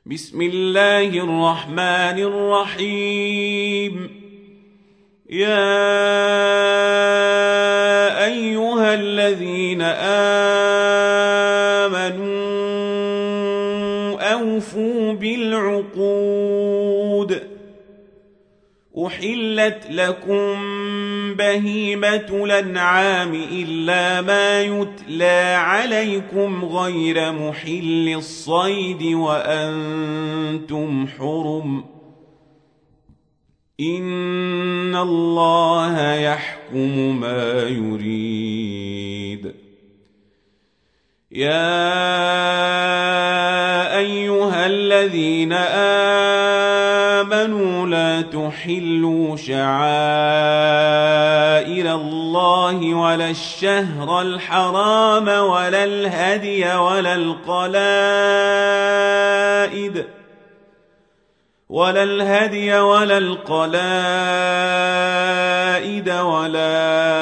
بسم الله الرحمن الرحيم. يا أيها الذين آمنوا أوفوا بالعقود. أحلت لكم بهيمة الأنعام إلا ما يتلى عليكم غير محل الصيد وأنتم حرم. إن الله يحكم ما يريد. يا أيها الذين آمنوا لا تحلوا شعائر الله ولا الشهر الحرام ولا الهدي ولا القلائد ولا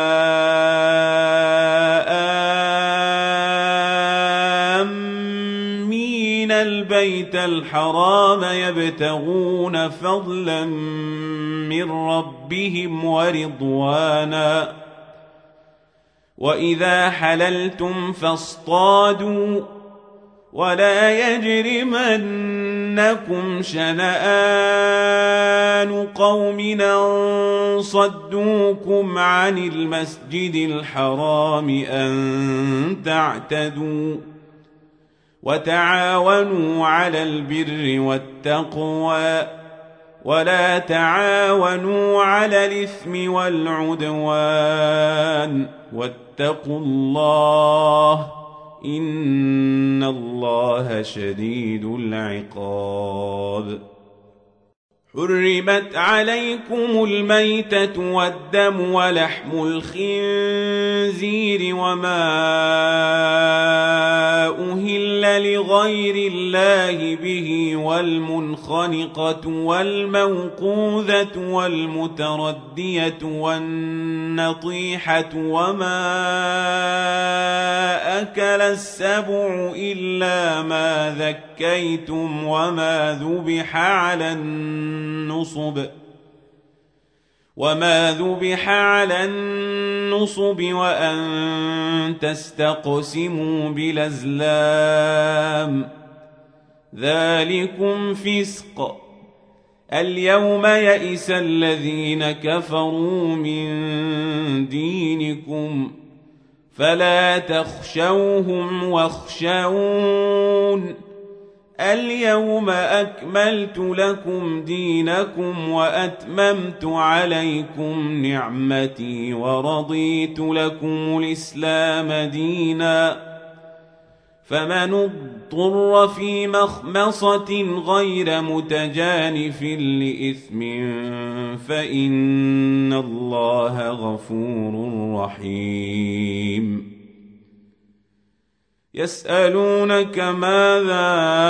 آمين البيت الحرام يبتغون فضلا من ربهم ورضوانا. وإذا حللتم فاصطادوا ولا يجرمنكم شنآن قوم أن صدوكم عن المسجد الحرام أن تعتدوا. وتعاونوا على البر والتقوى ولا تعاونوا على الإثم والعدوان واتقوا الله إن الله شديد العقاب. حرمت عليكم الميتة والدم ولحم الخنزير وما أهل لغير الله به والمنخنقة والموقوذة والمتردية والنطيحة وما أكل السبع إلا ما ذكيتم وما ذبح على النصب وأن تستقسموا بالأزلام ذلكم فسق. اليوم يئس الذين كفروا من دينكم فلا تخشوهم واخشون. اليوم أكملت لكم دينكم وأتممت عليكم نعمتي ورضيت لكم الإسلام دينا. فمن اضطر في مخمصة غير متجانف لإثم فإن الله غفور رحيم. يسألونك ماذا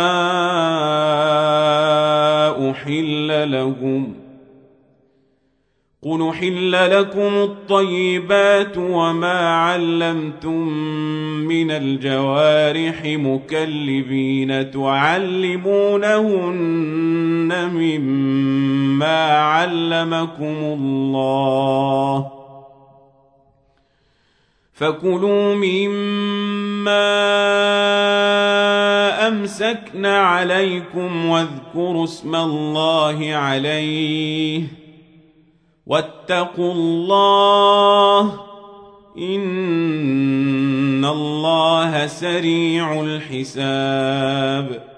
أحل لهم قل أحل لكم الطيبات وما علمتم من الجوارح مكلبين تعلمونهن مما علمكم الله فكلوا مما أمسكن عليكم واذكروا اسم الله عليه واتقوا الله إن الله سريع الحساب.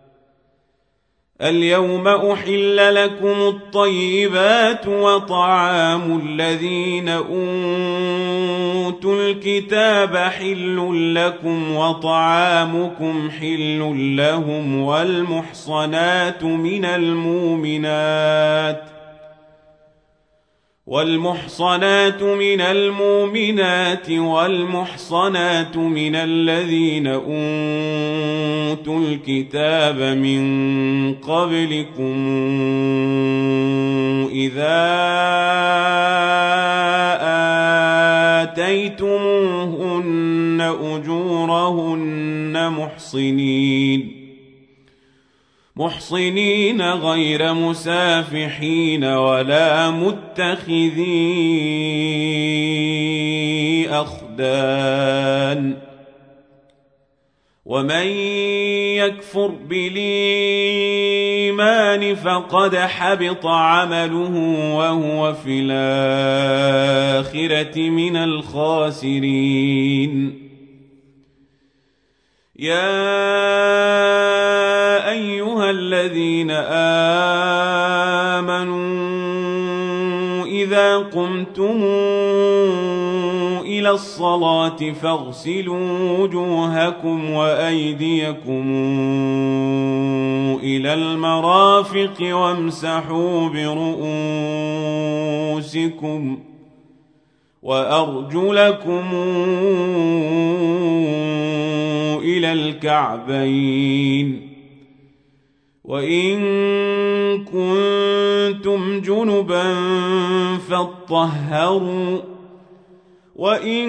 اليوم أحل لكم الطيبات وطعام الذين أوتوا الكتاب حل لكم وطعامكم حل لهم والمحصنات من المؤمنات والمحصنات من الذين أوتوا الكتاب من قبلكم إذا آتيتموهن أجورهن محصنين غير مسافحين ولا متخذي أخدان ومن يكفر بالإيمان فقد حبط عمله وهو في الآخرة من الخاسرين يا أيها الذين آمنوا إذا قمتم إلى الصلاة فاغسلوا وجوهكم وأيديكم إلى المرافق وامسحوا برؤوسكم وأرجلكم إلى الكعبين وإن كنتم جنبا فاطهروا وإن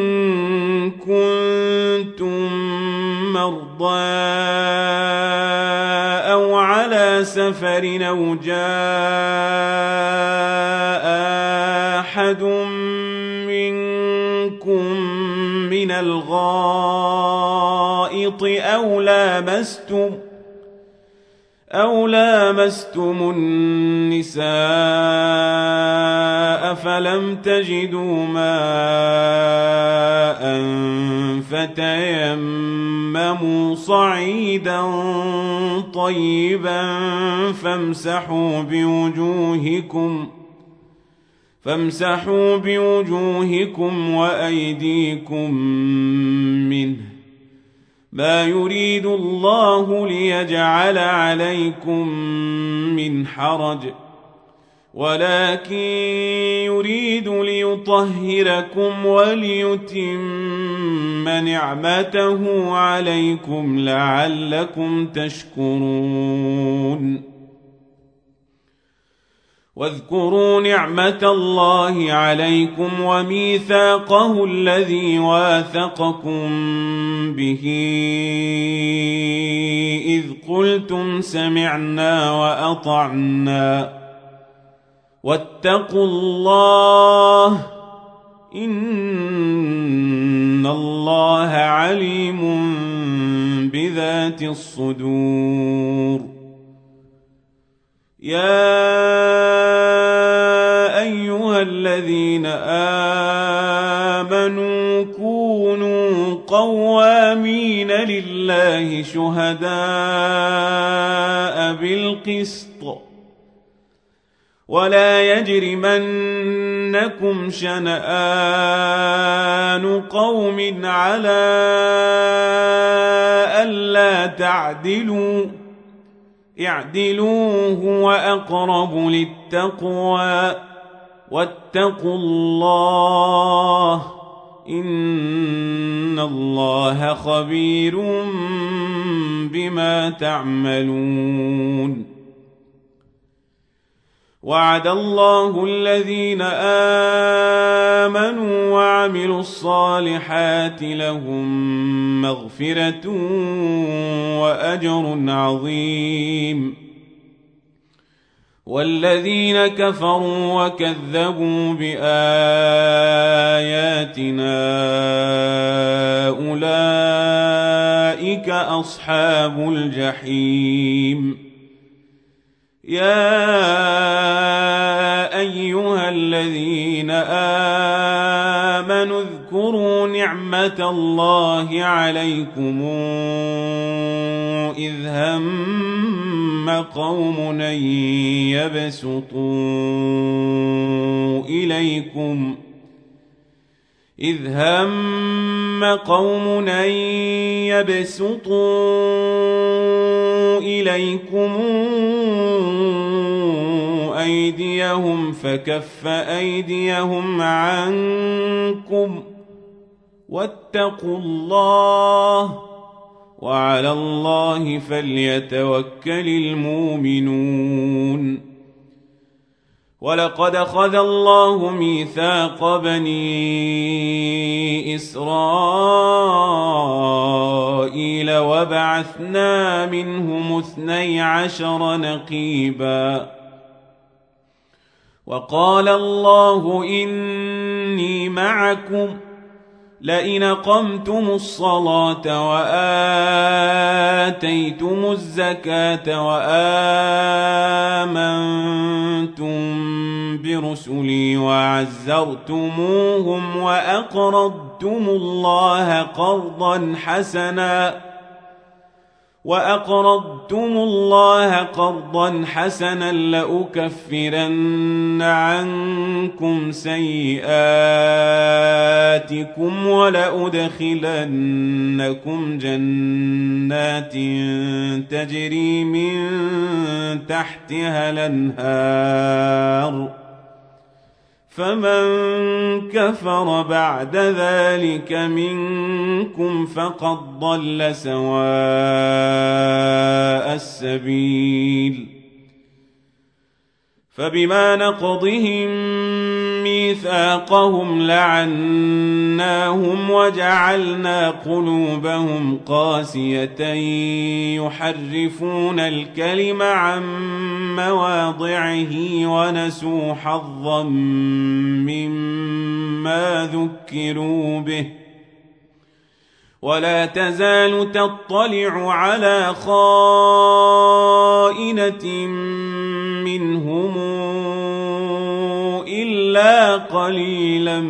كنتم مرضى أو على سفر أو جاء أحد منكم من الغائط أو لامستم النساء فلم تجدوا ماء فتيمموا صعيدا طيبا فامسحوا بوجوهكم وأيديكم منه ما يريد الله ليجعل عليكم من حرج ولكن يريد ليطهركم وليتم نعمته عليكم لعلكم تشكرون واذكروا نعمة الله عليكم وميثاقه الذي واثقكم به إذ قلتم سمعنا وأطعنا واتقوا الله إن الله عليم بذات الصدور يا أيها الذين آمنوا كونوا قوامين لله شهداء بالقسط ولا يجرمنكم شنآن قوم على ألا تعدلوا اعدلوا هو أقرب للتقوى واتقوا الله إن الله خبير بما تعملون وعد الله الذين آمنوا وعملوا الصالحات لهم مغفرة وأجر عظيم والذين كفروا وكذبوا بآياتنا أولئك أصحاب الجحيم يا أيها الذين آمنوا اذكروا نعمة الله عليكم إذ هم قوم أن يبسطوا إليكم أيديهم فكف أيديهم عنكم واتقوا الله وعلى الله فليتوكل المؤمنون ولقد أخذ الله ميثاق بني إسرائيل وبعثنا منهم 12 نقيبا وقال الله إني معكم لئن أقمتم الصلاة وآتيتم الزكاة وآمنتم برسلي وعزرتموهم وأقرضتم الله قرضا حسنا لأكفرن عنكم سيئاتكم ولأدخلنكم جنات تجري من تحتها الأنهار فمن كفر بعد ذلك منكم فقد ضل سواء السبيل فبما نقضهم ميثاقهم لعناهم وجعلنا قلوبهم قاسية يحرفون الكلم عن مواضعه ونسوا حظا مما ذكروا به ولا تزال تطلع على خائنة منهم إلا قليلا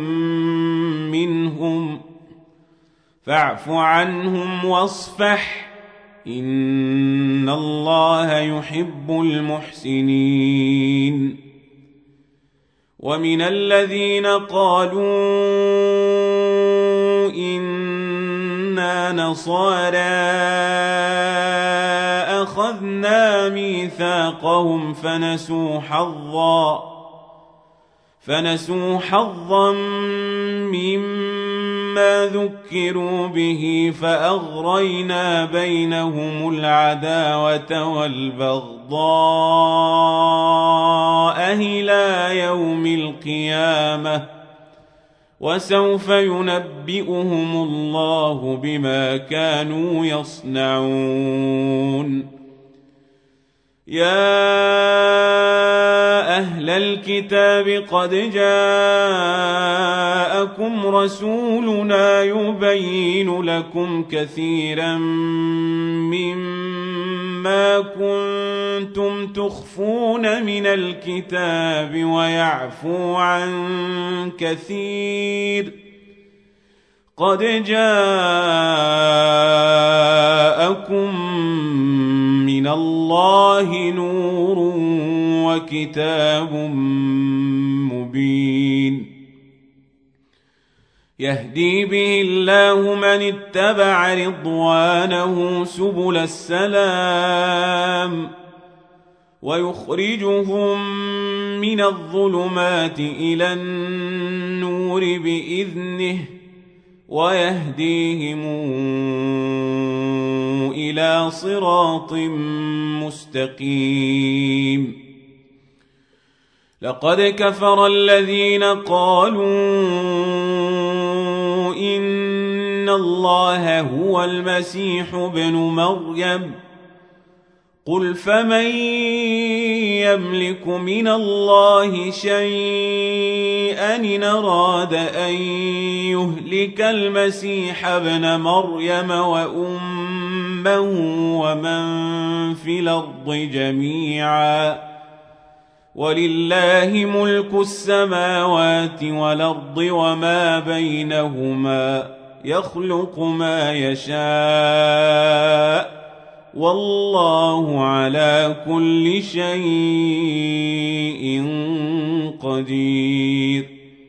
منهم فاعف عنهم واصفح إن الله يحب المحسنين ومن الذين قالوا إنا نصارى أخذنا ميثاقهم فنسوا حظا مما ذكروا به فأغرينا بينهم العداوة والبغضاء إلى يوم القيامة وسوف ينبئهم الله بما كانوا يصنعون يا أهل الكتاب قد جاءكم رسولنا يبين لكم كثيرا مما كنتم تخفون من الكتاب ويعفو عن كثير قد جاءكم من الله نور وكتاب مبين يهدي به الله من اتبع رضوانه سبل السلام ويخرجهم من الظلمات إلى النور بإذنه ويهديهم إلى صراط مستقيم لقد كفر الذين قالوا إن الله هو المسيح ابن مريم قل فمن يملك من الله شيئا إن أراد أن يهلك المسيح ابن مريم وأمه ومن في الأرض جميعا ولله ملك السماوات والأرض وما بينهما يخلق ما يشاء والله على كل شيء قدير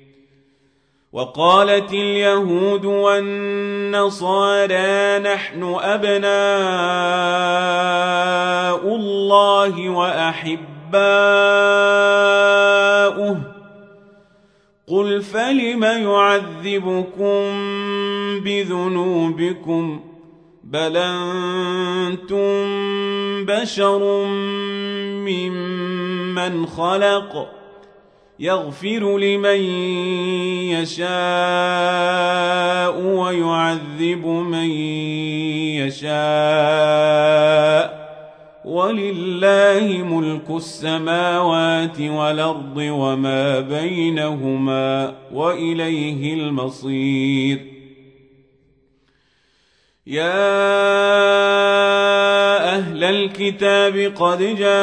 وقالت اليهود والنصارى نحن أبناء الله وأحباؤه قل فلم يعذبكم بذنوبكم بل أنتم بشر ممن خلق يغفر لمن يشاء ويعذب من يشاء ولله ملك السماوات والأرض وما بينهما وإليه المصير يا أهل الكتاب قد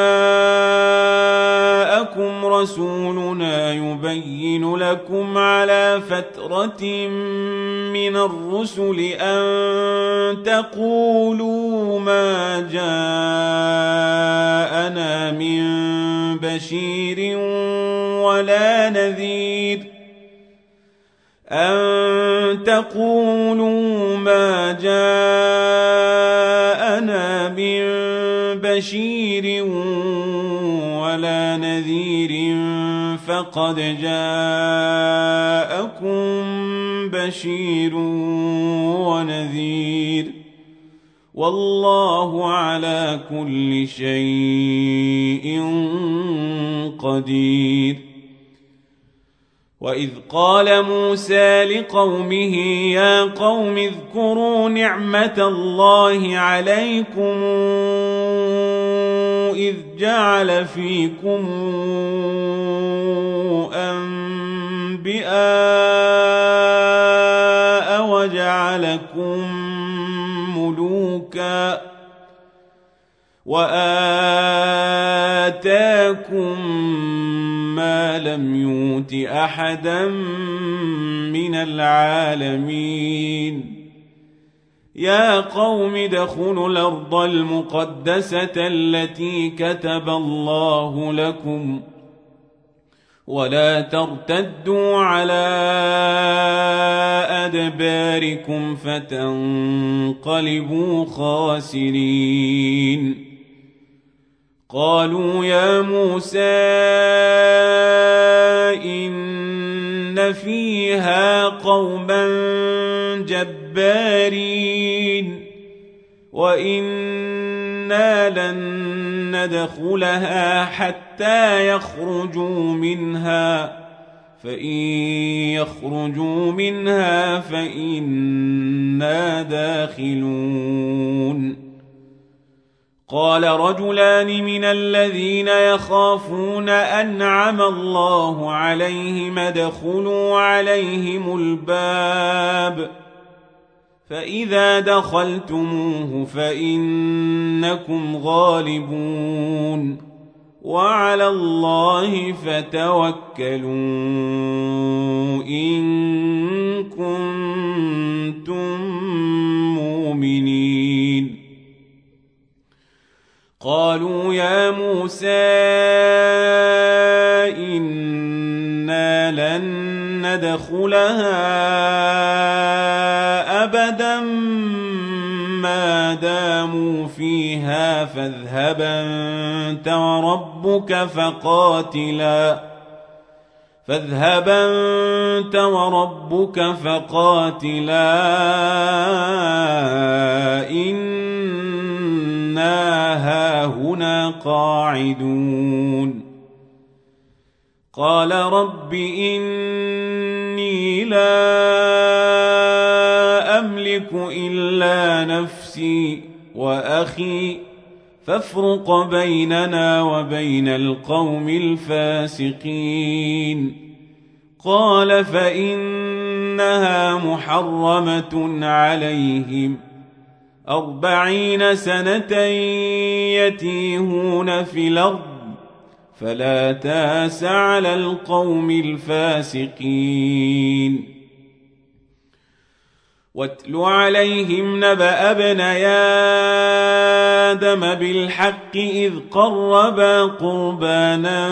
جاءكم رسولنا يبين لكم على فترة من الرسل أن تقولوا ما جاءنا من بشير ولا نذير أن تقولوا ما جاءنا من بشير ولا نذير فقد جاءكم بشير ونذير والله على كل شيء قدير وإذ قال موسى لقومه يا قوم اذكروا نعمة الله عليكم إذ جعل فيكم أنبياء وجعلكم ملوكا وآتاكم ما لم يؤت أحدا من العالمين يا قوم ادخلوا الأرض المقدسة التي كتب الله لكم ولا ترتدوا على أدباركم فتنقلبوا خاسرين قالوا يا موسى إن فيها قوما جبارين وإنا لن ندخلها حتى يخرجوا منها فإن يخرجوا منها فإنا داخلون قال رجلان من الذين يخافون أنعم الله عليهم ادخلوا عليهم الباب فإذا دخلتموه فإنكم غالبون وعلى الله فتوكلوا إن كنتم مؤمنين قالوا يا موسى إنا لن ندخلها أبدا ما داموا فيها فاذهب أنت وربك فقاتلا إنا هاهنا قاعدون قال رب إني لا أملك إلا نفسي وأخي فافرق بيننا وبين القوم الفاسقين قال فإنها محرمة عليهم 40 سنة يتيهون في الأرض فلا تأس على القوم الفاسقين واتل عليهم نبأ ابني آدم بالحق إذ قربا قربانا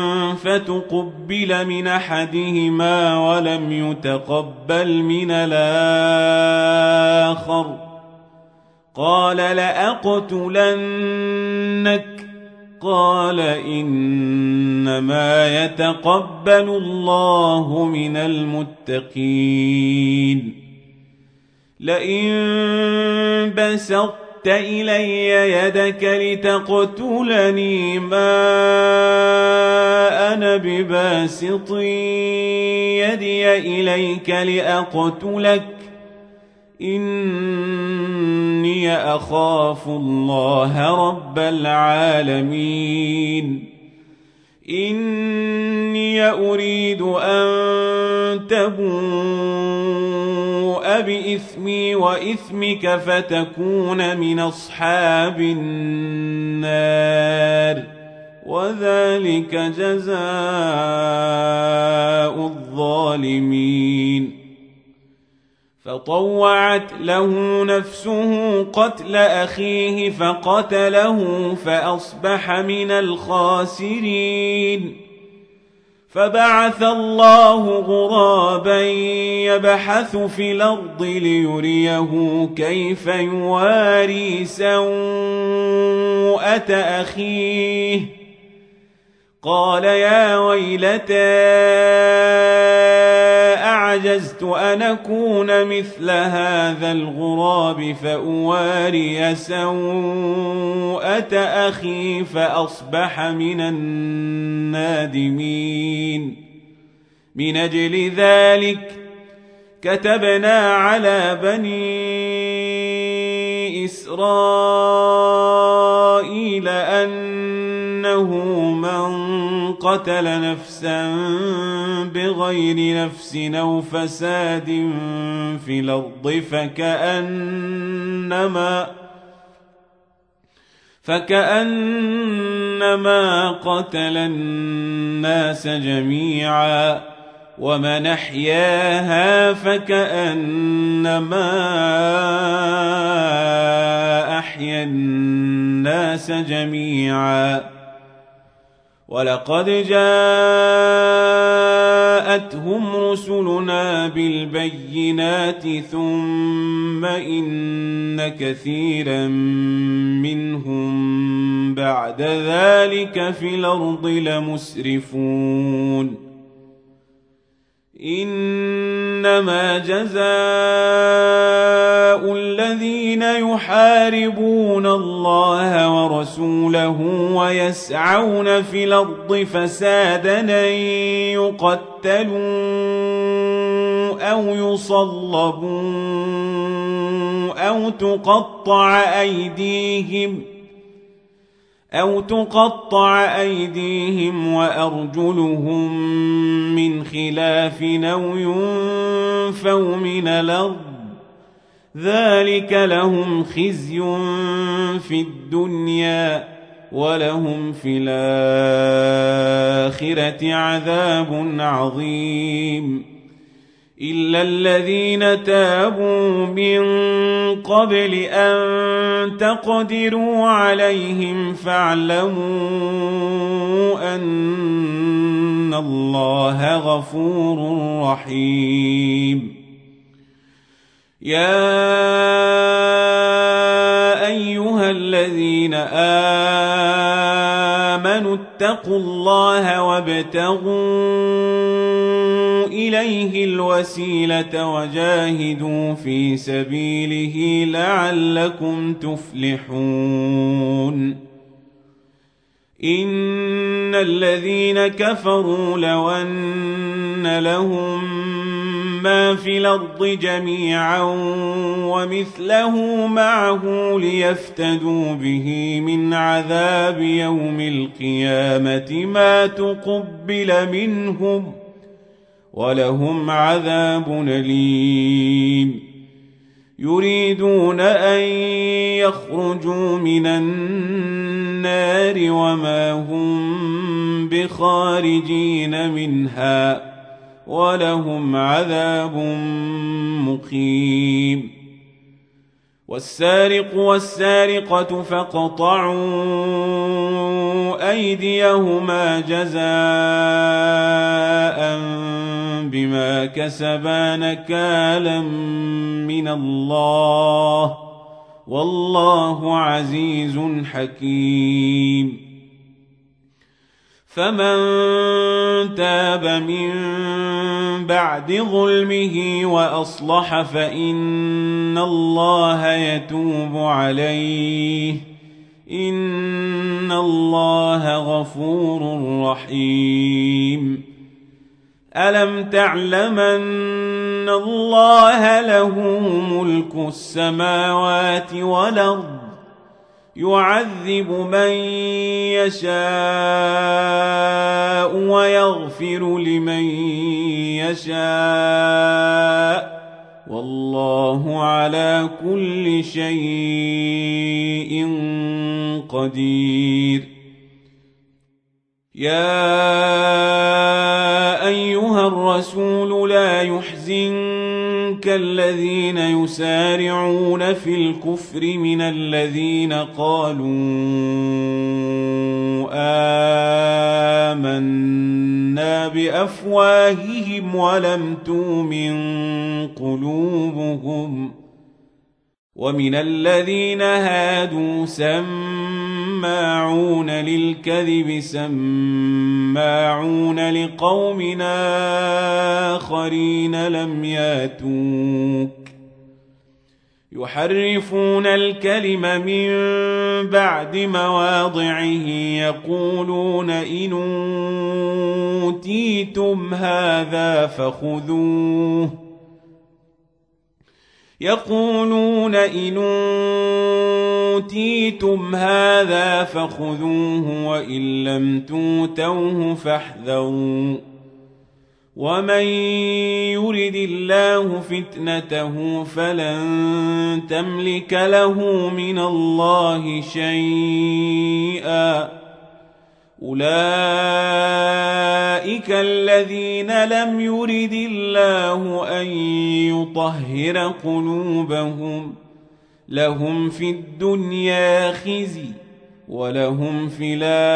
فتقبل من أحدهما ولم يتقبل من الآخر قال لأقتلنك قال إنما يتقبل الله من المتقين لئن بسطت بسطت إلي يدك لتقتلني ما أنا بباسط يدي إليك لأقتلك إني أخاف الله رب العالمين إني أريد أن تبوء بإثمي وإثمك فتكون من أصحاب النار وذلك جزاء الظالمين فطوعت له نفسه قتل أخيه فقتله فأصبح من الخاسرين فبعث الله غرابا يبحث في الأرض ليريه كيف يواري سوءة أخيه قال يا ويلتى أعجزت أن أكون مثل هذا الغراب فأواري سوءة أخي فأصبح من النادمين من أجل ذلك كتبنا على بني إسرائيل أنه من قتل نفسا بغير نفس أو فساد في الأرض فكأنما قتل الناس جميعا ومن أحياها فكأنما أحيا الناس جميعا ولقد جاءتهم رسلنا بالبينات ثم إن كثيرا منهم بعد ذلك في الأرض لمسرفون إنما جزاء الذين يحاربون الله ورسوله ويسعون في الأرض فسادا أن يقتلوا أو يصلبوا أو تقطع أيديهم وأرجلهم من خلاف أو ينفوا من الأرض ذلك لهم خزي في الدنيا ولهم في الآخرة عذاب عظيم إلا الذين تابوا من قبل أن تقدروا عليهم فاعلموا أن الله غفور رحيم يا أيها الذين آمنوا اتقوا الله وابتغوا إليه الوسيلة وجاهدوا في سبيله لعلكم تفلحون إن الذين كفروا لو أن لهم ما في الأرض جميعا ومثله معه ليفتدوا به من عذاب يوم القيامة ما تقبل منهم ولهم عذاب أليم يريدون أن يخرجوا من النار وما هم بخارجين منها ولهم عذاب مقيم والسارق والسارقة فاقطعوا أيديهما جزاء بما كسبا نكالا من الله والله عزيز حكيم فمن تاب من بعد ظلمه وأصلح فإن الله يتوب عليه إن الله غفور رحيم ألم تعلم أن الله له ملك السماوات والأرض يعذب من يشاء ويغفر لمن يشاء والله على كل شيء قدير يا أيها الرسول لا يحزنك الذين يسارعون في الكفر من الذين قالوا آمنا بأفواههم ولم تؤمن قلوبهم ومن الذين هادوا سماعون للكذب سماعون لقوم آخرين لم ياتوك يحرفون الكلم من بعد مواضعه يقولون إن أوتيتم هذا فخذوه وإن لم توتوه فاحذروا ومن يرد الله فتنته فلن تملك له من الله شيئا أولئك الذين لم يرد الله أن يطهر قلوبهم لهم في الدنيا خزي ولهم في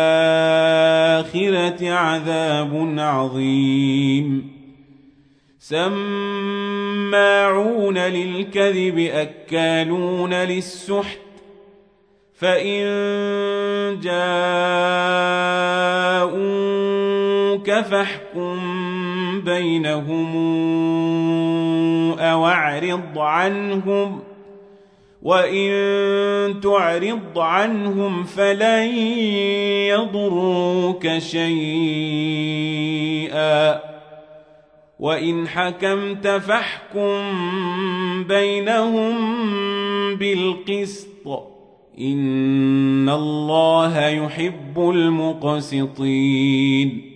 الآخرة عذاب عظيم سماعون للكذب أكالون للسحت فإن جاءوك فاحكم بينهم أو أعرض عنهم وإن تعرض عنهم فلن يضروك شيئا وإن حكمت فاحكم بينهم بالقسط إن الله يحب المقسطين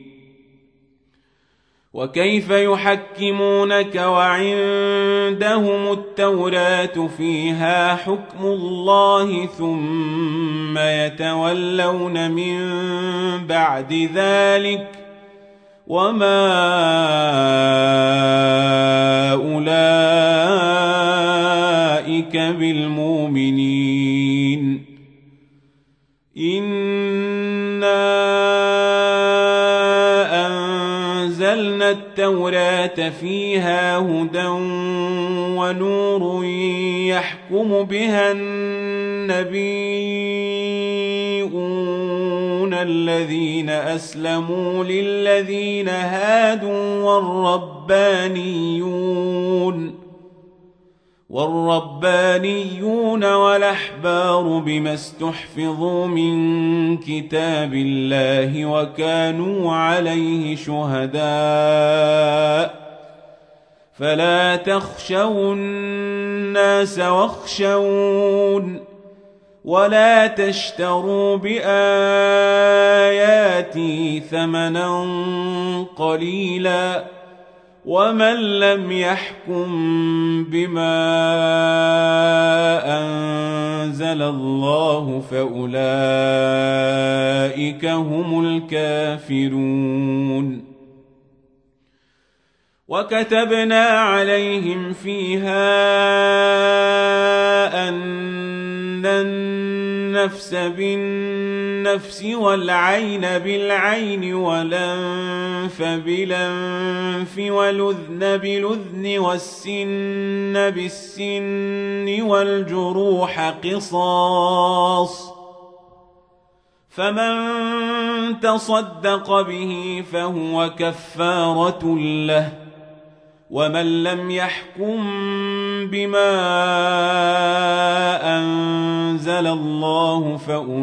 وكيف يحكمونك وعندهم التوراة فيها حكم الله ثم يتولون من بعد ذلك وما أولئك بالمؤمنين أنزلنا التوراة فيها هدى ونور يحكم بها النبيون الذين أسلموا للذين هادوا والربانيون والأحبار بما استحفظوا من كتاب الله وكانوا عليه شهداء فلا تخشوا الناس واخشون ولا تشتروا بآياتي ثمنا قليلا ومن لم يحكم بما أنزل الله فأولئك هم الكافرون وكتبنا عليهم فيها أن النفس بالنفس والعين بالعين والأنف بالأنف والأذن بالأذن والسن بالسن والجروح قصاص فمن تصدق به فهو كفارة له ومن لم يحكم بما أنزل الله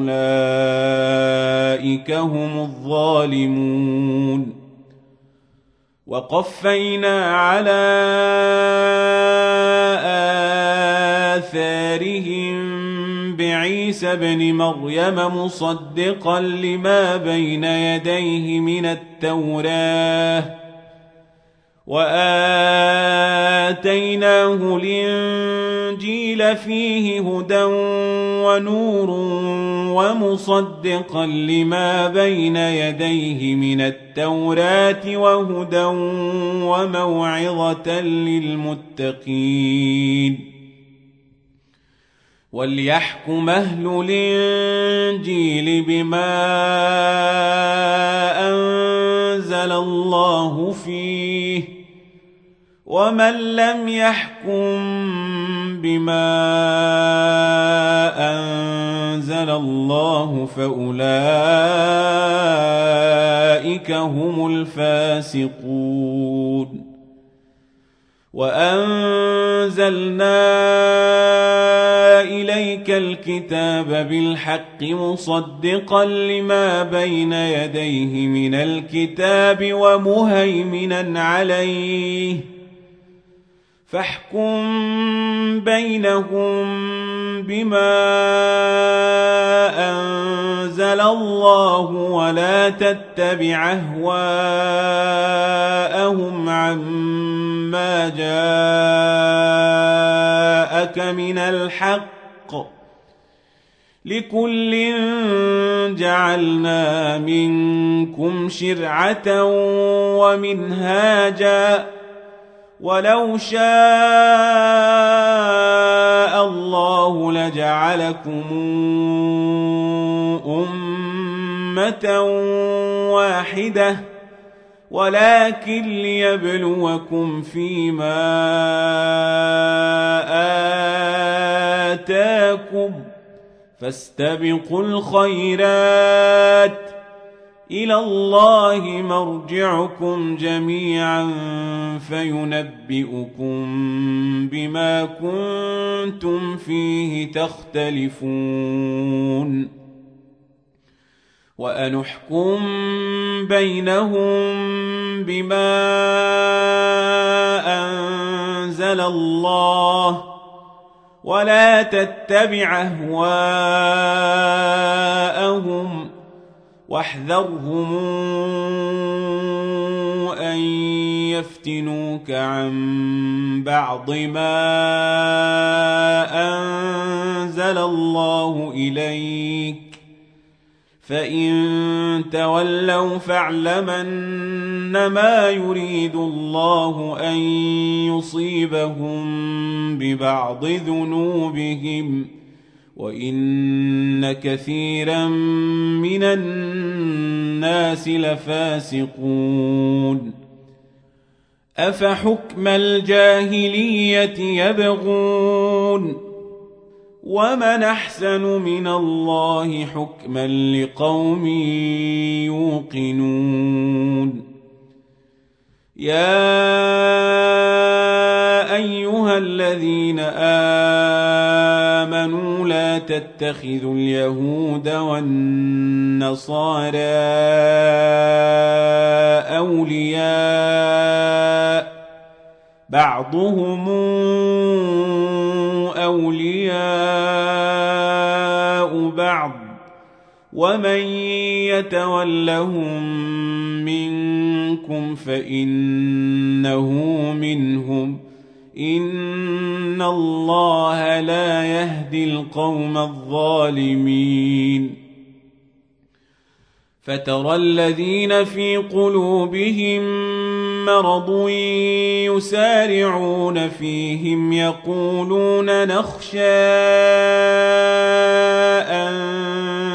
فأولئك هم الظالمون وقفينا على آثارهم بعيسى ابن مريم مصدقا لما بين يديه من التوراة وآتيناه الإنجيل فيه هدى ونور ومصدقا لما بين يديه من التوراة وهدى وموعظة للمتقين وليحكم أهل الإنجيل بما أنزل الله فيه ومن لم يحكم بما أنزل الله فأولئك هم الفاسقون وأنزلنا إليك الكتاب بالحق مصدقا لما بين يديه من الكتاب ومهيمنا عليه فاحكم بينهم بما أنزل الله ولا تتبع أهواءهم عما جاءك من الحق لكل جعلنا منكم شرعة ومنهاجا ولو شاء الله لجعلكم أمة واحدة ولكن ليبلوكم فيما آتاكم فاستبقوا الخيرات إلى الله مرجعكم جميعا فينبئكم بما كنتم فيه تختلفون وأنحكم بينهم بما أنزل الله ولا تتبع أهواءهم واحذرهم أن يفتنوك عن بعض ما أنزل الله إليك فإن تولوا فاعلمن ما يريد الله أن يصيبهم ببعض ذنوبهم وإن كثيرا من الناس لفاسقون أفحكم الجاهلية يبغون ومن أحسن من الله حكما لقوم يوقنون يا أيها الذين آمنوا لا تتخذوا اليهود والنصارى أولياء بعضهم أولياء بعض ومن يتولهم منكم فإنه منهم إن الله لا يهدي القوم الظالمين فترى الذين في قلوبهم مرض يسارعون فيهم يقولون نخشى أن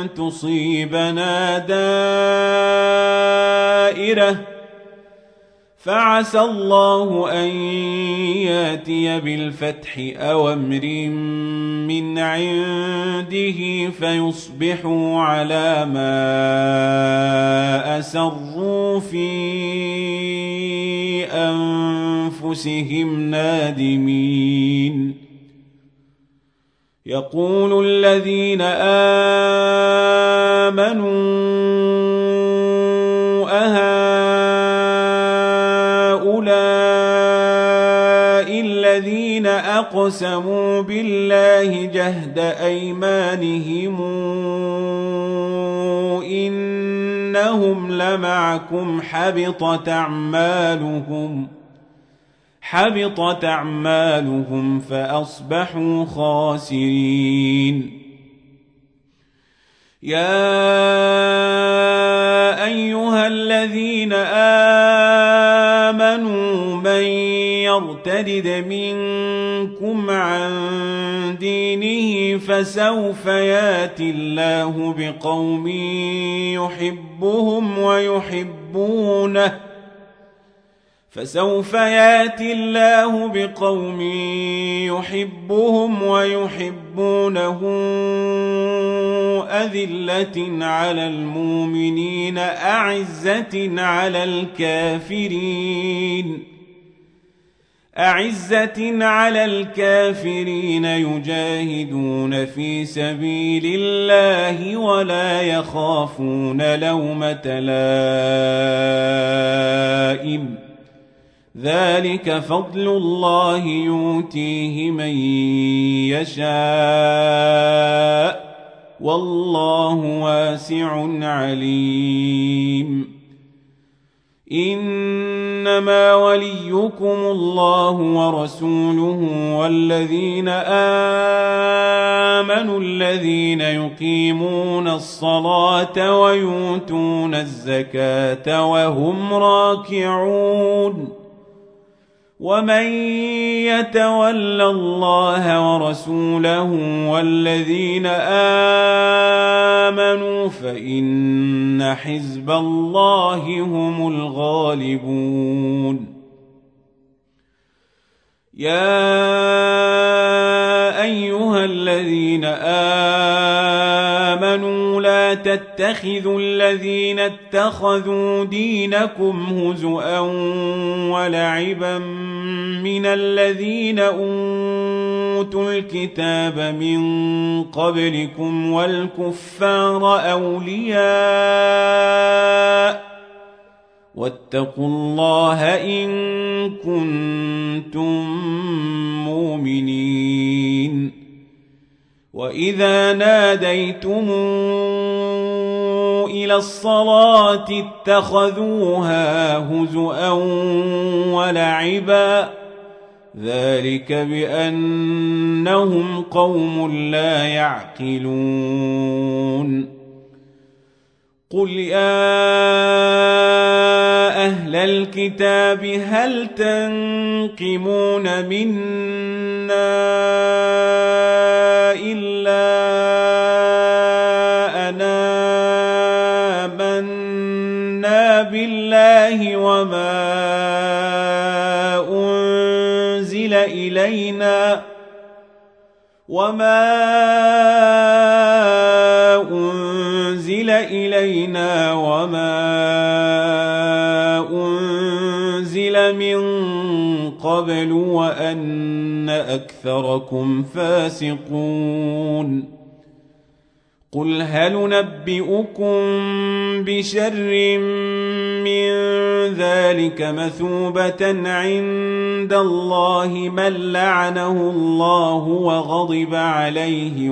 تصيبنا دائرة فعسى الله أن ياتي بالفتح أو أمر من عنده فيصبحوا على ما أسروا في أنفسهم نادمين. يقول الذين آمنوا الذين أقسموا بالله جهد أيمانهم إنهم لمعكم حبطت أعمالهم فأصبحوا خاسرين. يا أيها الذين آمنوا من يرتد منكم عن دينه فسوف ياتي الله بقوم يحبهم ويحبونه أذلة على المؤمنين أعزة على الكافرين يجاهدون في سبيل الله ولا يخافون لومة لائم ذلك فضل الله يؤتيه من يشاء والله واسع عليم. إنما وليكم الله ورسوله والذين آمنوا الذين يقيمون الصلاة ويؤتون الزكاة وهم راكعون. ومن يتول الله ورسوله والذين آمنوا فإن حزب الله هم الغالبون. يا أيها الذين آمنوا لا تتخذوا الذين اتخذوا دينكم هزؤا ولعبا من الذين أوتوا الكتاب من قبلكم والكفار أولياء واتقوا الله إن كنتم مؤمنين. وإذا ناديتم إلى الصلاة اتخذوها هزؤا ولعبا ذلك بأنهم قوم لا يعقلون. قل يا أهل الكتاب هل تنقمون منا إلا أن آمنا بالله وما أنزل إلينا وما أنزل من قبل وأن أكثركم فاسقون. قل هل ننبئكم بشر من ذلك مثوبة عند الله من لعنه الله وغضب عليه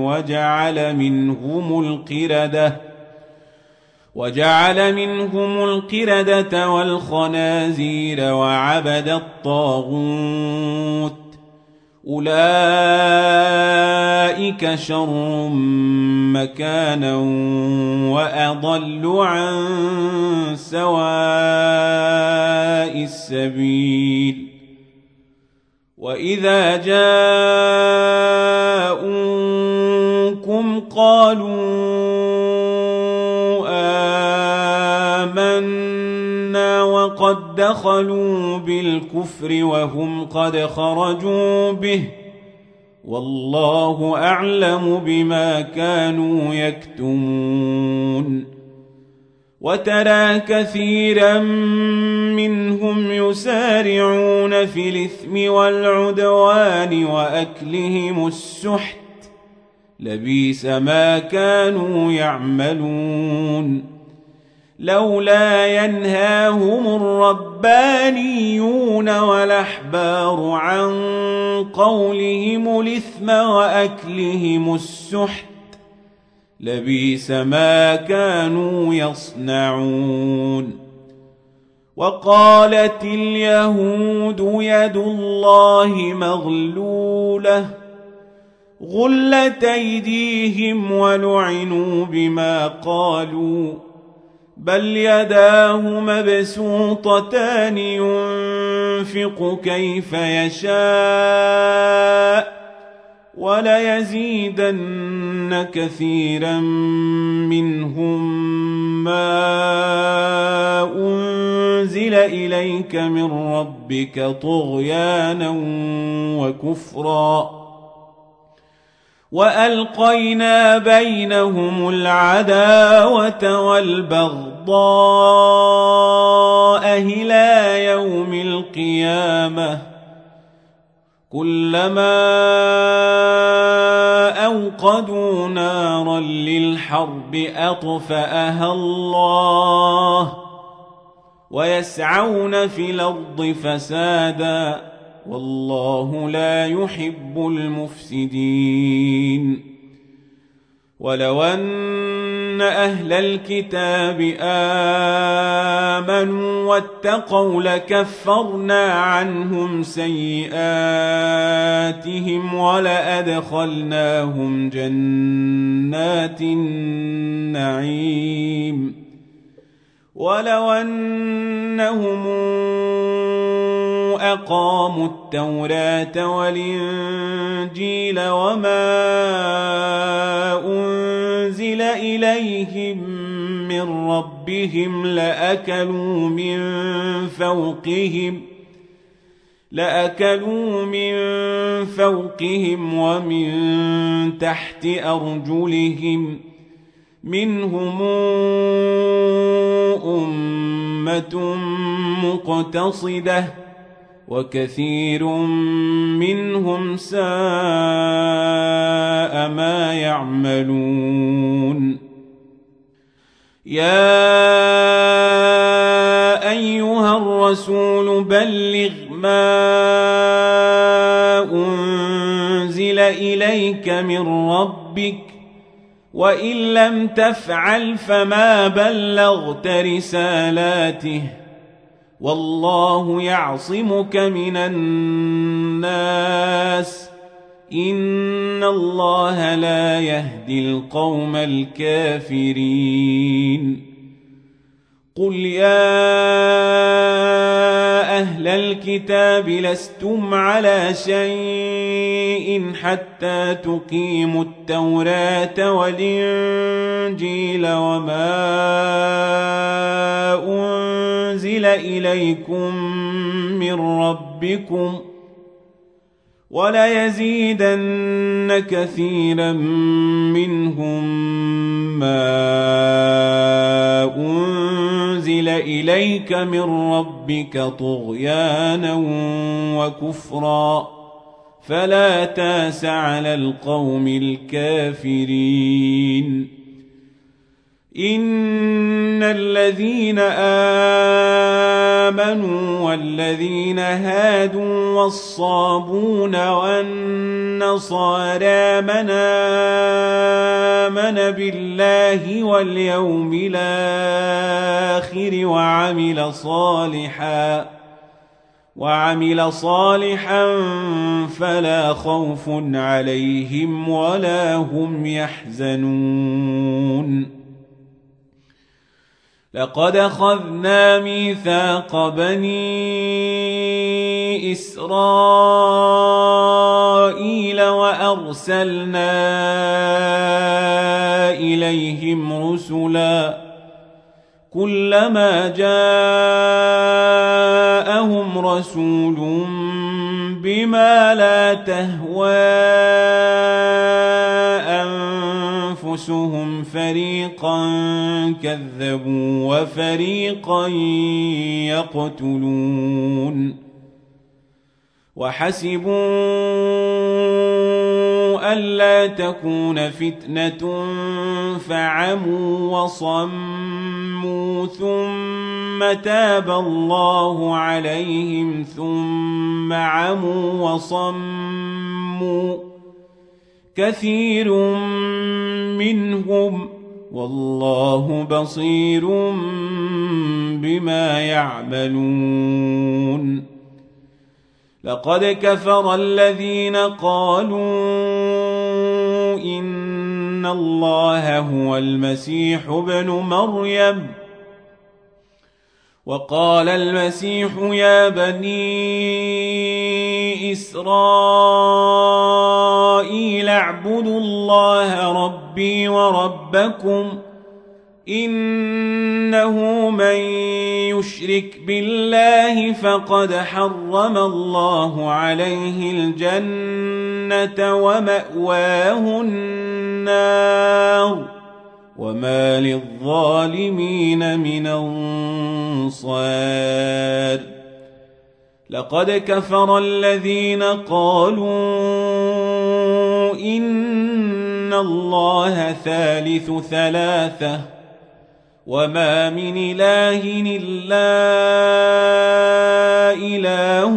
وجعل منهم القردة والخنازير وعبد الطاغوت أولئك شر مكانا وأضل عن سواء السبيل. وإذا جاءوكم قالوا آمنا قد دخلوا بالكفر وهم قد خرجوا به والله أعلم بما كانوا يكتمون وترى كثيرا منهم يسارعون في الإثم والعدوان وأكلهم السحت لبئس ما كانوا يعملون لولا ينهاهم الربانيون والأحبار عن قولهم الإثم وأكلهم السحت لبئس ما كانوا يصنعون وقالت اليهود يد الله مغلولة غلت أيديهم ولعنوا بما قالوا بل يداه مبسوطتان ينفق كيف يشاء وليزيدن كثيرا منهم ما أنزل إليك من ربك طغيانا وكفرا وألقينا بينهم العداوة والبغضاء إلى يوم القيامة كلما أوقدوا نارا للحرب أطفأها الله ويسعون في الأرض فسادا والله لا يحب المفسدين ولو أن أهل الكتاب آمنوا واتقوا لكفرنا عنهم سيئاتهم ولأدخلناهم جنات النعيم ولو أنهم أقاموا التوراة والإنجيل وما أنزل إليهم من ربهم لأكلوا من فوقهم ومن تحت أرجلهم منهم أمة مقتصدة وكثير منهم ساء ما يعملون يا أيها الرسول بلغ ما أنزل إليك من ربك وإن لم تفعل فما بلغت رسالاته والله يعصمك من الناس إن الله لا يهدي القوم الكافرين قل يا أهل الكتاب لستم على شيء حتى تقيموا التوراة والإنجيل وما أنزل إليكم من ربكم وليزيدن كثيرا منهم ما أنزل إليك من ربك طغيانا وكفرا فلا تاس على القوم الكافرين إن الذين آمنوا والذين هادوا والصابون والنصارى من آمن بالله واليوم الآخر وعمل صالحا فلا خوف عليهم ولا هم يحزنون لقد أخذنا ميثاق بني إسرائيل وأرسلنا إليهم رسلا كلما جاءهم رسول بما لا تهوى أنفسهم فريقا كذبوا وفريقا يقتلون وحسبوا ألا تكون فتنة فعموا وصموا ثم تاب الله عليهم ثم عموا وصموا كثير منهم والله بصير بما يعملون لقد كفر الذين قالوا إن الله هو المسيح ابن مريم وقال المسيح يا بني إسرائيل اعبدوا الله ربي وربكم إنه من يشرك بالله فقد حرم الله عليه الجنة ومأواه النار وما للظالمين من أنصار لقد كفر الذين قالوا إن الله ثالث ثلاثة وما من إله إلا إله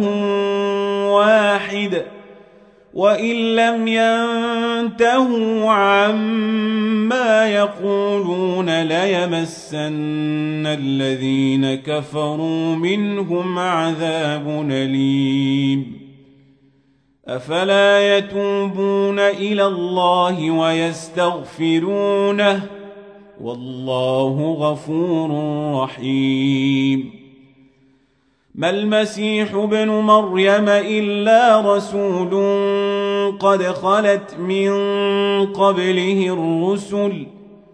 واحد وإن لم ينتهوا عما يقولون ليمسن الذين كفروا منهم عذاب أليم أفلا يتوبون إلى الله ويستغفرونه والله غفور رحيم ما المسيح ابن مريم إلا رسول قد خلت من قبله الرسل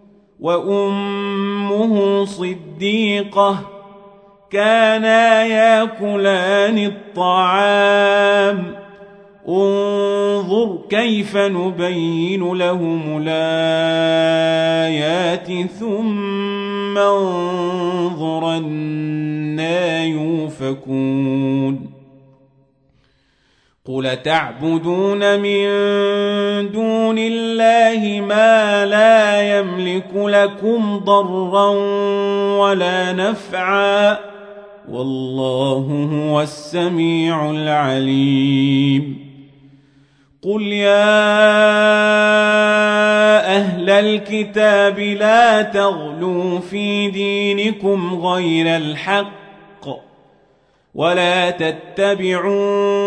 وأمه صديقة كانا يأكلان الطعام انظر كيف نبين لهم الآيات ثم انظر أنى يؤفكون قل تعبدون من دون الله ما لا يملك لكم ضرا ولا نفعا والله هو السميع العليم قل يا أهل الكتاب لا تغلوا في دينكم غير الحق ولا تتبعوا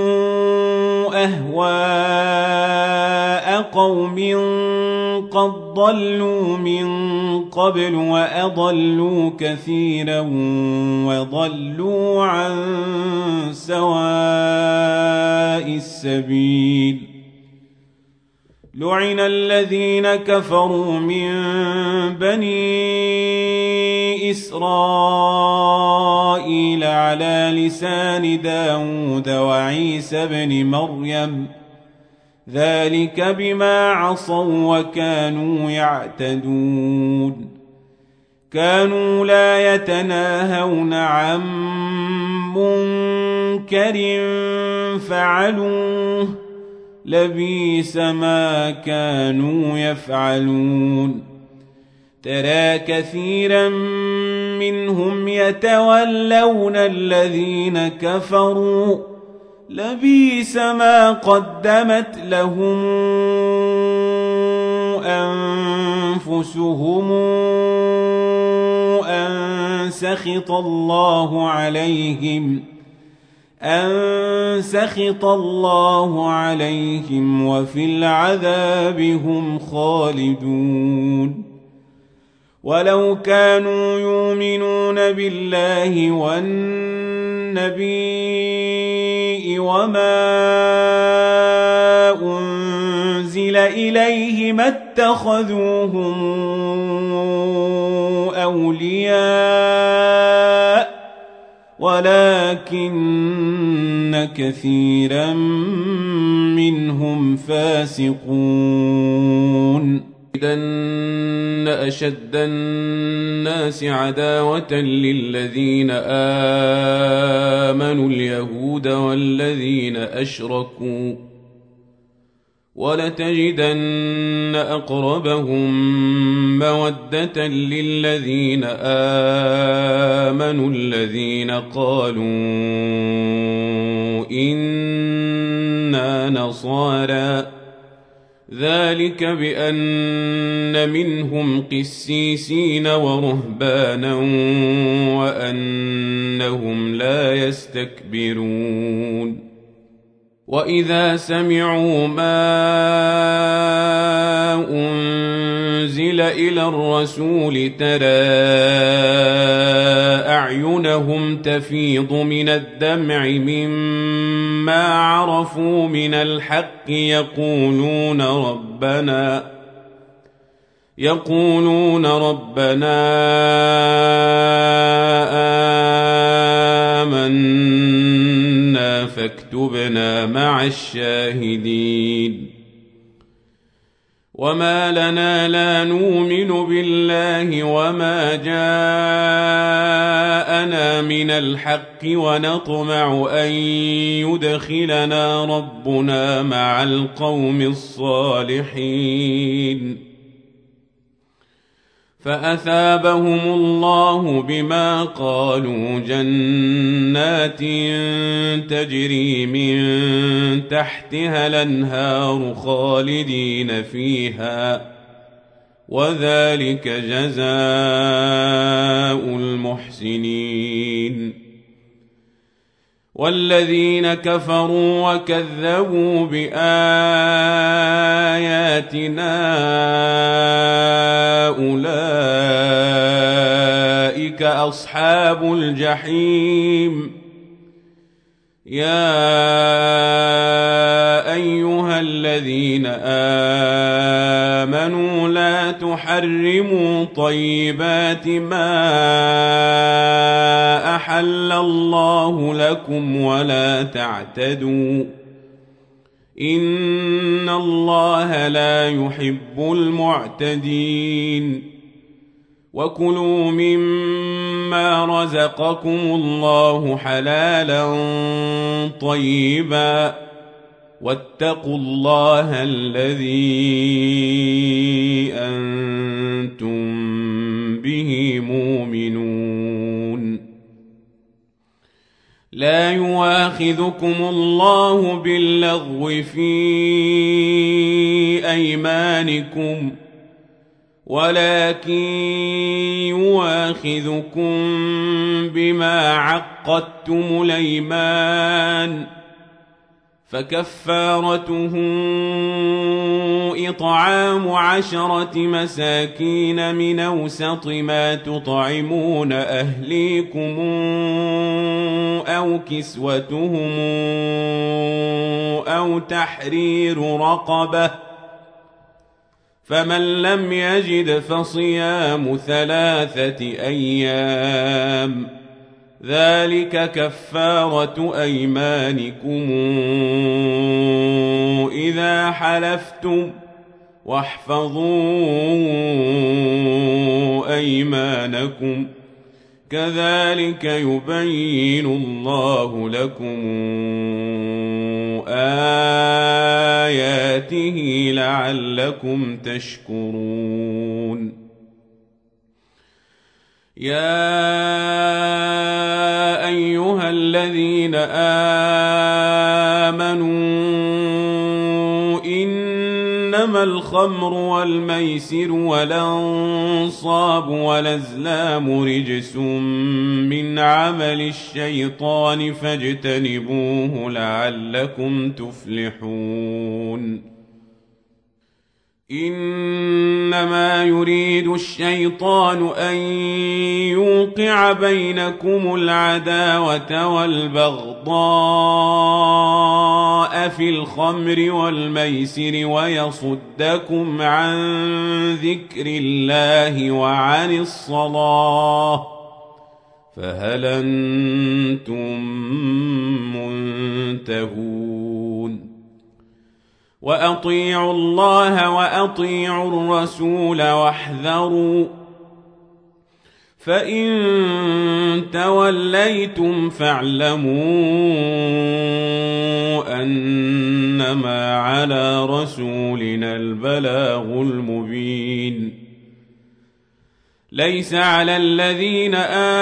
أهواء قوم قد ضلوا من قبل وأضلوا كثيرا وضلوا عن سواء السبيل لعن الذين كفروا من بني إسرائيل على لسان داود وعيسى بن مريم ذلك بما عصوا وكانوا يعتدون كانوا لا يتناهون عن منكر فعلوه لبئس ما كانوا يفعلون ترى كثيرا منهم يتولون الذين كفروا لبئس ما قدمت لهم أنفسهم أن سخط الله عليهم وفي العذاب هم خالدون ولو كانوا يؤمنون بالله والنبي وما أنزل إليه ما اتخذوهم أولياء ولكن كثيرا منهم فاسقون. إذن أشد الناس عداوة للذين آمنوا اليهود والذين أشركوا ولتجدن أقربهم مودة للذين آمنوا الذين قالوا إنا نصارى ذلك بأن منهم قسيسين ورهبانا وأنهم لا يستكبرون. وإذا سمعوا ما أنزل إلى الرسول ترى أعينهم تفيض من الدمع مما عرفوا من الحق يقولون ربنا آمنا فاكتبنا مع الشاهدين. وما لنا لا نؤمن بالله وما جاءنا من الحق ونطمع أن يدخلنا ربنا مع القوم الصالحين فأثابهم الله بما قالوا جنات تجري من تحتها الأنهار خالدين فيها وذلك جزاء المحسنين. والذين كفروا وكذبوا بآياتنا أولئك أصحاب الجحيم. يا أيها الذين آمنوا لا تحرموا طيبات ما أحل الله لكم ولا تعتدوا إن الله لا يحب المعتدين. وكلوا مما رزقكم الله حلالا طيبا واتقوا الله الذي أنتم به مؤمنون. لا يؤاخذكم الله باللغو في أيمانكم ولكن يؤاخذكم بما عقدتم الأيمان فكفارته إطعام 10 مساكين من أوسط ما تطعمون أهليكم أو كسوتهم أو تحرير رقبة فمن لم يجد فصيام 3 أيام ذلك كفارة أيمانكم إذا حلفتم واحفظوا أيمانكم كذلك يبين الله لكم آياته لعلكم تشكرون. يا أيها الذين آمنوا إنما الخمر والميسر والأنصاب والأزلام رجس من عمل الشيطان فاجتنبوه لعلكم تفلحون. إنما يريد الشيطان أن يوقع بينكم العداوة والبغضاء في الخمر والميسر ويصدكم عن ذكر الله وعن الصلاة فهل أنتم منتهون وأطيعوا الله وأطيعوا الرسول واحذروا فإن توليتم فاعلموا أنما على رسولنا البلاغ المبين ليس على الذين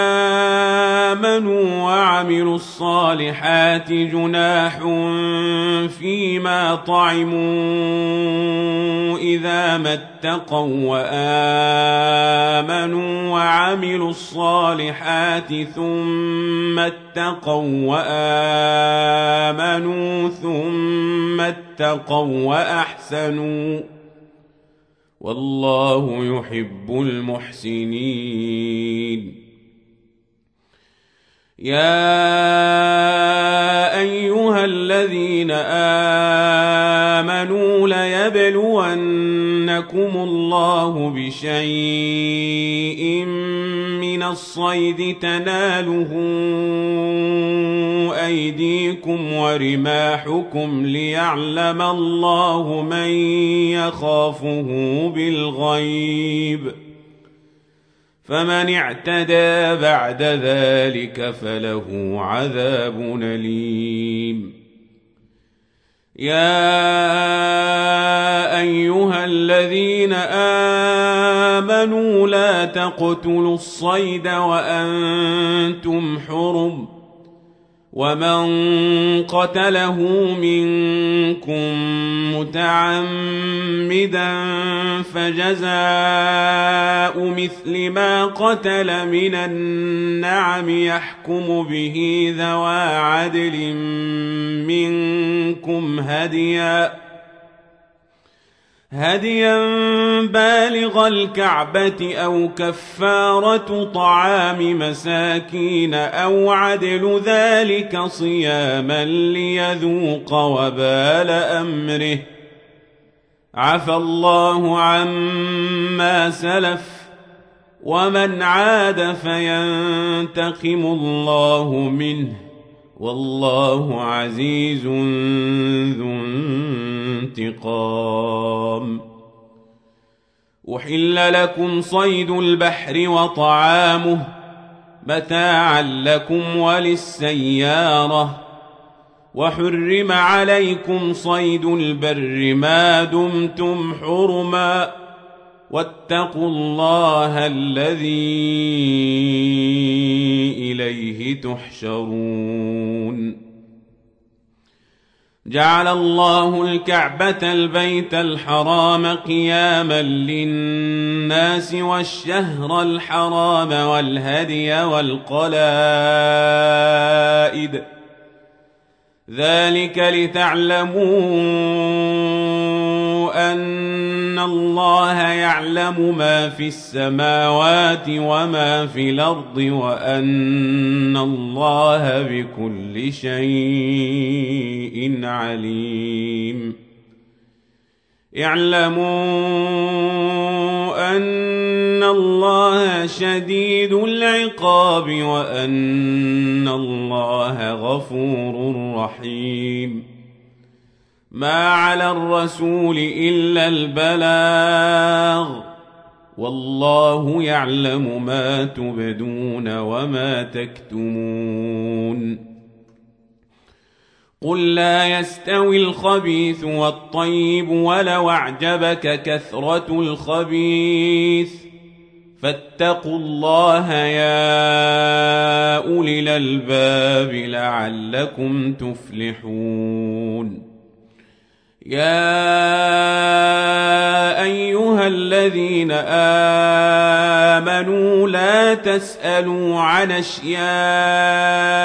آمنوا وعملوا الصالحات جناح فيما طعموا إذا ما اتقوا وآمنوا وعملوا الصالحات ثم اتقوا وآمنوا ثم اتقوا وأحسنوا والله يحب المحسنين يا أيها الذين آمنوا ليبلونكم الله بشيء من الصيد تناله أيديكم ورماحكم ليعلم الله من يخافه بالغيب فمن اعتدى بعد ذلك فله عذاب أليم يا أيها الذين آمنوا لا تقتلوا الصيد وأنتم حرم ومن قتله منكم متعمدا فجزاء مثل ما قتل من النعم يحكم به ذوى عدل منكم هديا بالغ الكعبة أو كفارة طعام مساكين أو عدل ذلك صياما ليذوق وبال أمره عفى الله عما سلف ومن عاد فينتقم الله منه والله عزيز ذو انتقام أحل لكم صيد البحر وطعامه متاعا لكم وللسيارة وحرم عليكم صيد البر ما دمتم حرما واتقوا الله الذي إليه تحشرون جعل الله الكعبة البيت الحرام قياما للناس والشهر الحرام والهدي والقلائد ذلك لتعلموا أن الله يعلم ما في السماوات وما في الأرض وأن الله بكل شيء عليم اعلموا أن الله شديد العقاب وأن الله غفور رحيم ما على الرسول إلا البلاغ والله يعلم ما تبدون وما تكتمون قل لا يستوي الخبيث والطيب ولو أعجبك كثرة الخبيث فاتقوا الله يا أولي الألباب لعلكم تفلحون يا أيها الذين آمنوا لا تسألوا عن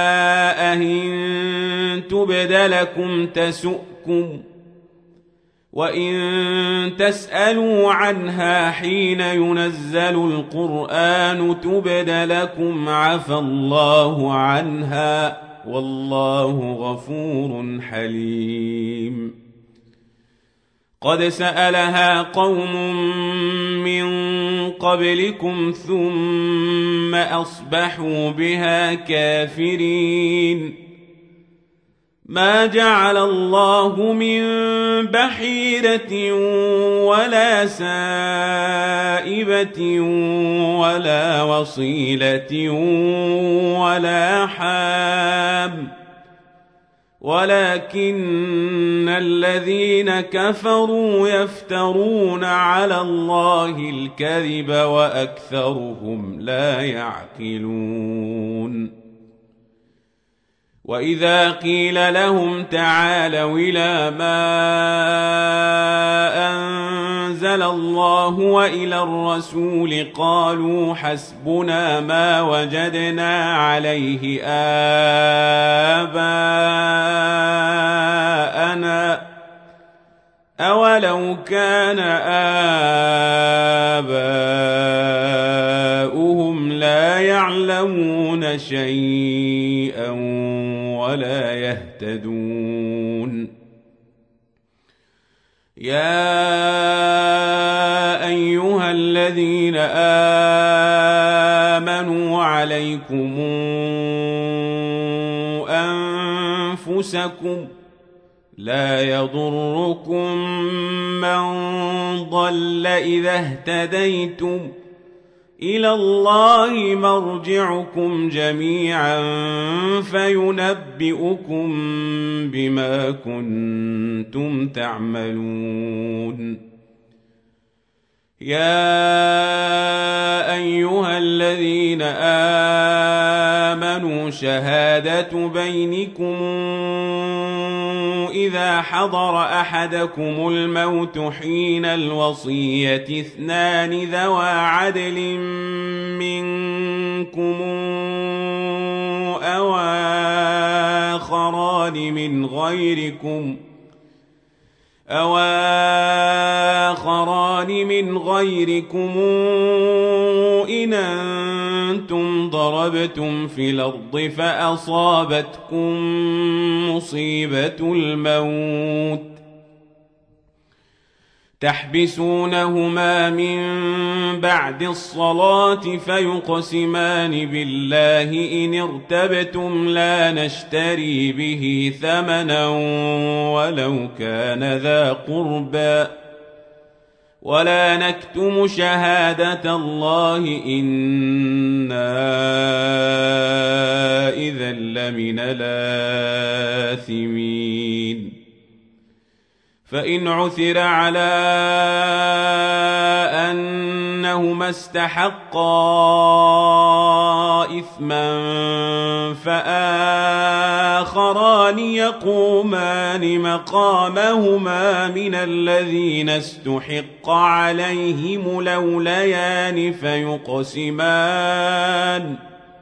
أشياء إن تبد لكم تسؤكم وإن تسألوا عنها حين ينزل القرآن تبد لكم عفى الله عنها والله غفور حليم. قد سألها قوم من قبلكم ثم أصبحوا بها كافرين. ما جعل الله من بحيرة ولا سائبة ولا وصيلة ولا حام ولكن الذين كفروا يفترون على الله الكذب وأكثرهم لا يعقلون. وإذا قيل لهم تعالوا إلى ما أنزل الله وإلى الرسول قالوا حسبنا ما وجدنا عليه آباءنا أولو كان آباؤهم لا يعلمون شيئا ولا يهتدون. يا أيها الذين آمنوا عليكم أنفسكم لا يضركم من ضل إذا اهتديتم إلى الله مرجعكم جميعا فينبئكم بما كنتم تعملون. يا أيها الذين آمنوا شهادة بينكم إذا حضر أحدكم الموت حين الوصية اثنان ذوى عدل منكم أو آخران من غيركم إن أنتم ضربتم في الأرض فأصابتكم مصيبة الموت تحبسونهما من بعد الصلاة فيقسمان بالله إن ارتبتم لا نشتري به ثمنا ولو كان ذا قربى ولا نكتم شهادة الله إنا إذا لمن الآثمين. فإن عثر على أنهما استحقا إثما فآخران يقومان مقامهما من الذين استحق عليهم الأوليان فيقسمان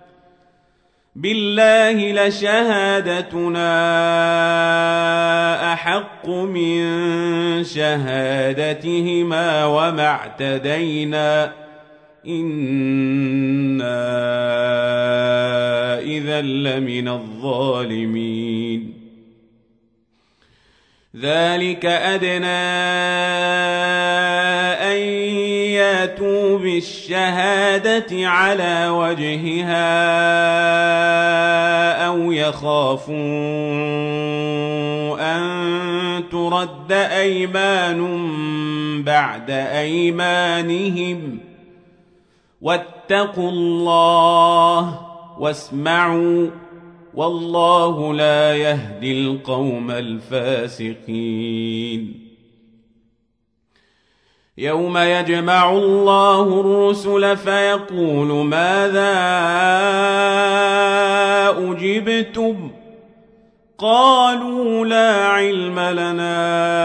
بالله لشهادتنا أحق من شهادتهما وما اعتدينا إنا إذا لمن الظالمين. ذلك أدنى أن ياتوا بالشهادة على وجهها أو يخافوا أن ترد أيمان بعد أيمانهم واتقوا الله واسمعوا والله لا يهدي القوم الفاسقين. يوم يجمع الله الرسل فيقول ماذا أجبتم قالوا لا علم لنا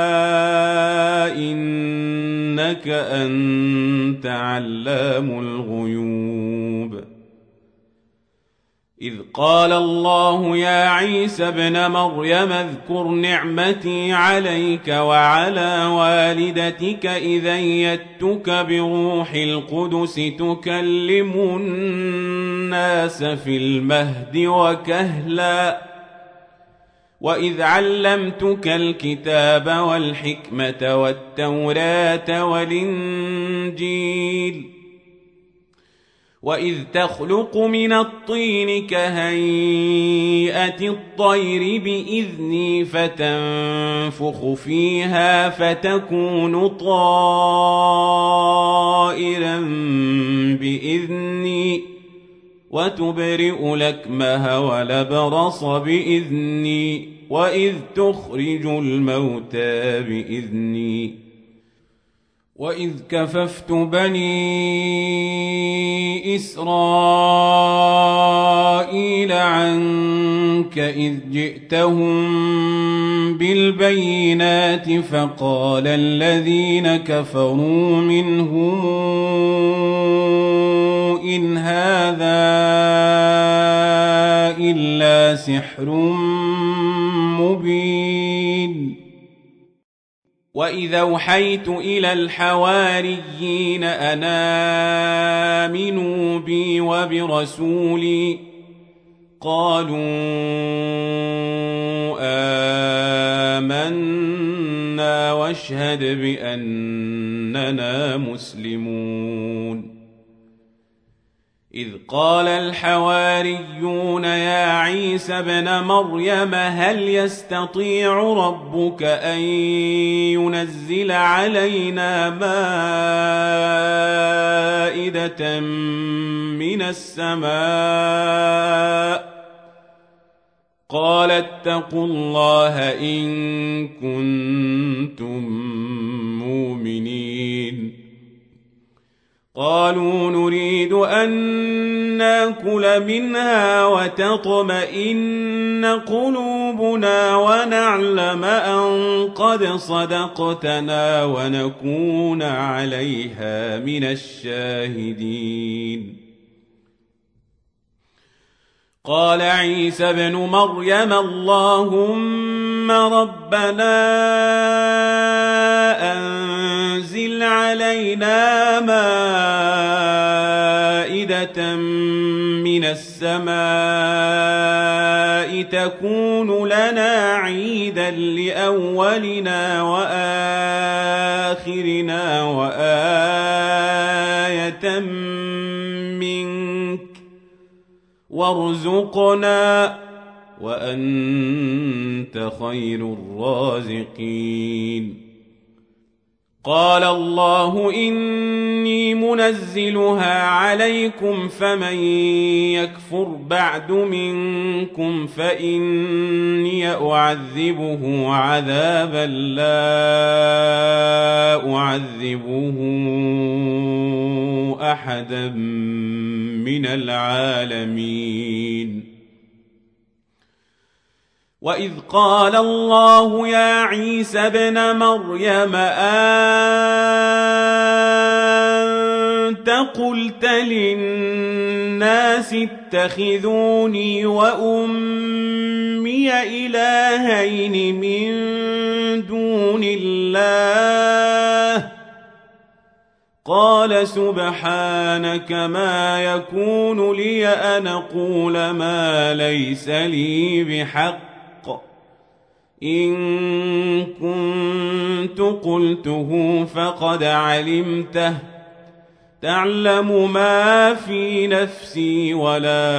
إنك أنت علام الغيوب. إذ قال الله يا عيسى ابن مريم اذكر نعمتي عليك وعلى والدتك إذ أيدتك بروح القدس تكلم الناس في المهد وكهلا وإذ علمتك الكتاب والحكمة والتوراة والإنجيل وإذ تخلق من الطين كهيئة الطير بإذني فتنفخ فيها فتكون طائرا بإذني وتبرئ الأكمه والأبرص بإذني وإذ تخرج الموتى بإذني وإذ كففت بني إسرائيل عنك إذ جئتهم بالبينات فقال الذين كفروا منهم إن هذا إلا سحر مبين وإذا أوحيت إلى الحواريين أن آمنوا بي وبرسولي قالوا آمنا واشهد بأننا مسلمون إذ قال الحواريون يا عيسى ابن مريم هل يستطيع ربك أن ينزل علينا مائدة من السماء قال اتقوا الله إن كنتم مؤمنين قالوا نريد أن ناكل منها وتطمئن قلوبنا ونعلم أن قد صدقتنا ونكون عليها من الشاهدين قال عيسى ابن مريم اللهم ربنا أنزل علينا مائدة من السماء تكون لنا عيدا لأولنا وآخرنا وآية منك وارزقنا وأنت خير الرازقين قال الله إني منزلها عليكم فمن يكفر بعد منكم فإني أعذبه عذابا لا أعذبه أحدا من العالمين وإذ قال الله يا عيسى ابن مريم أنت قلت للناس اتخذوني وأمي إلهين من دون الله قال سبحانك ما يكون لي أن أقول ما ليس لي بحق إن كنت قلته فقد علمته تعلم ما في نفسي ولا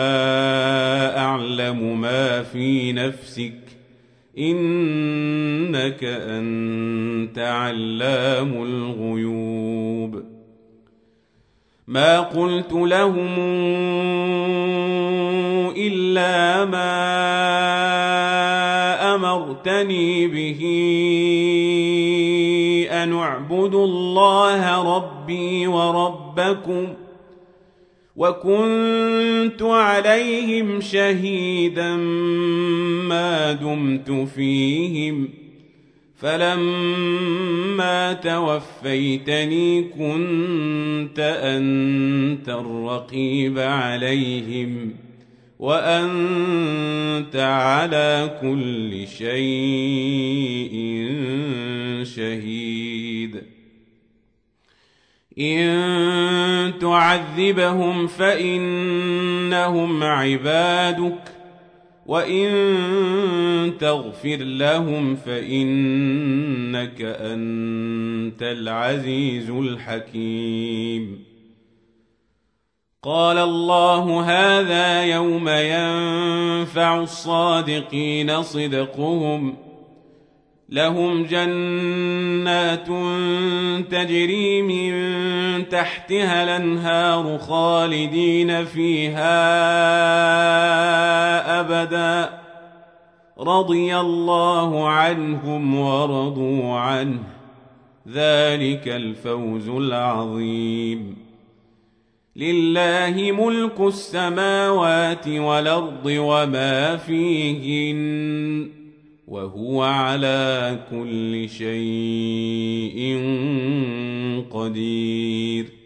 أعلم ما في نفسك إنك أنت علام الغيوب ما قلت لهم إلا ما أمرتني به أن اعبدوا الله ربي وربكم وكنت عليهم شهيدا ما دمت فيهم فلما توفيتني كنت أنت الرقيب عليهم وأنت على كل شيء شهيد إن تعذبهم فإنهم عبادك وإن تغفر لهم فإنك أنت العزيز الحكيم قال الله هذا يوم ينفع الصادقين صدقهم لهم جنات تجري من تحتها الأنهار خالدين فيها أبدا رضي الله عنهم ورضوا عنه ذلك الفوز العظيم لله ملك السماوات والأرض وما فيهن وهو على كل شيء قدير